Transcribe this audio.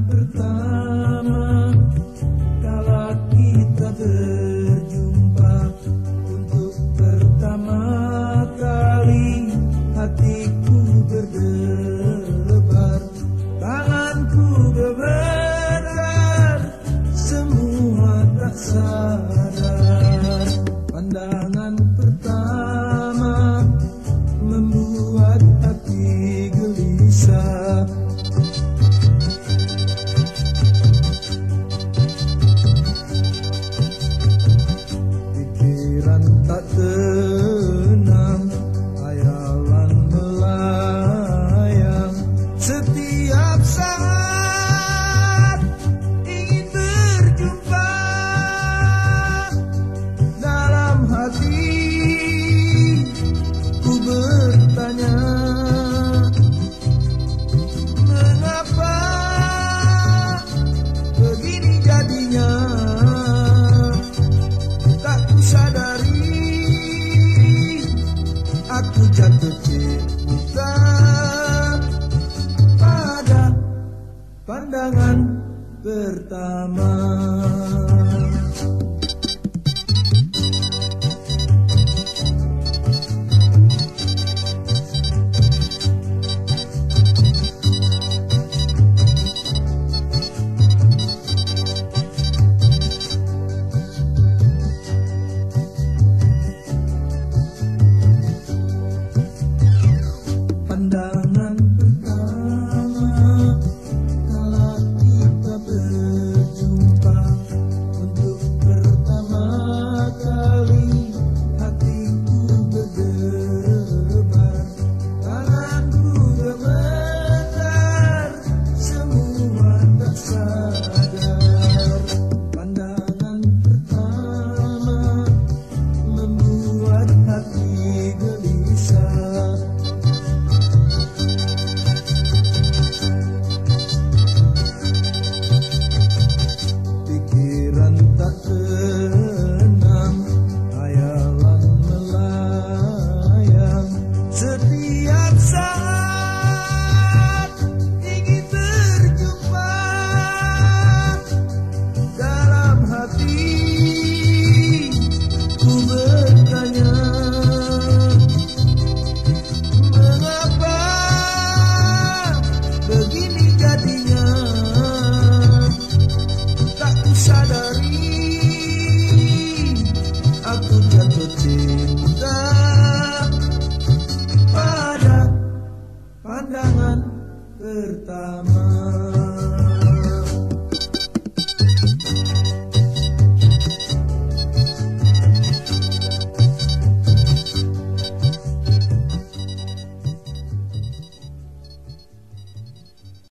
pertama kala kita berjumpa, untuk pertama kali hatiku berdebar, tanganku gemetar, semua tak sadar. Pandangan pertama membuat hati gelisah. Pikiran tak tenang, hayalan melayang, setiap saat ingin berjumpa. Dalam hati ku bertanya, mengapa begini jadinya? Tak kusadari aku jatuh cinta pada pandangan pertama. Pandangan pertama kala kita berjumpa, untuk pertama kali hatiku berdebar, tanganku gemetar, semua tak sadar. Pandangan pertama membuat hati gelisah. Pikiran tak tenang, hayalan melayang, setiap saat ingin berjumpa. Dalam hati ku bertanya, mengapa begini jadinya? Tak kusadari aku jatuh cinta